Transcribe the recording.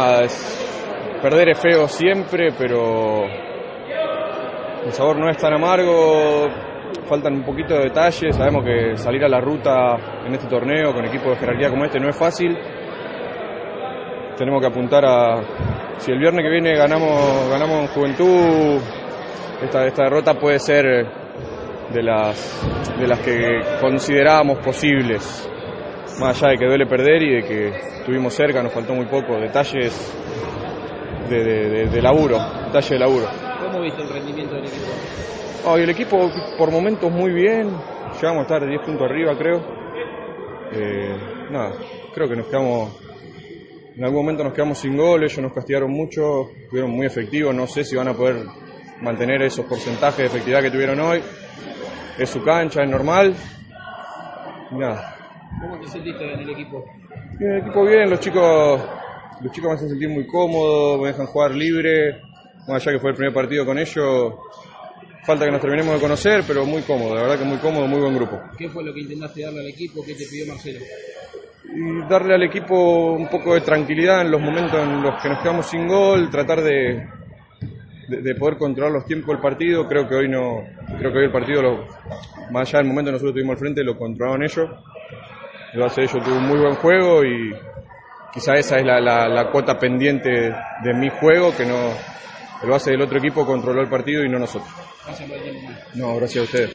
nada, perder es feo siempre, pero el sabor no es tan amargo, faltan un poquito de detalles, sabemos que salir a la ruta en este torneo con equipos de jerarquía como este no es fácil, tenemos que apuntar a, si el viernes que viene ganamos en Juventud, esta derrota puede ser de las que considerábamos posibles, más allá de que duele perder y de que estuvimos cerca, nos faltó muy poco, detalles de laburo, detalles de laburo. ¿Cómo viste el rendimiento del equipo? Y el equipo por momentos muy bien, llegamos a estar 10 puntos arriba creo, creo que en algún momento nos quedamos sin gol, ellos nos castigaron mucho, estuvieron muy efectivos, no sé si van a poder mantener esos porcentajes de efectividad que tuvieron hoy, es su cancha, es normal, ¿Cómo te sentiste en el equipo? El equipo bien, los chicos me hacen sentir muy cómodo, me dejan jugar libre, más allá que fue el primer partido con ellos, falta que nos terminemos de conocer, pero muy cómodo, la verdad que muy cómodo, muy buen grupo. ¿Qué fue lo que intentaste darle al equipo? ¿Qué te pidió Marcelo? Y darle al equipo un poco de tranquilidad en los momentos en los que nos quedamos sin gol, tratar de poder controlar los tiempos del partido. Creo que hoy el partido, más allá del momento que nosotros tuvimos al frente, lo controlaron ellos. El base de ellos tuvo un muy buen juego y quizá esa es la cuota pendiente de mi juego, que no, el base del otro equipo controló el partido y no nosotros. Gracias por el tiempo. No, gracias a ustedes.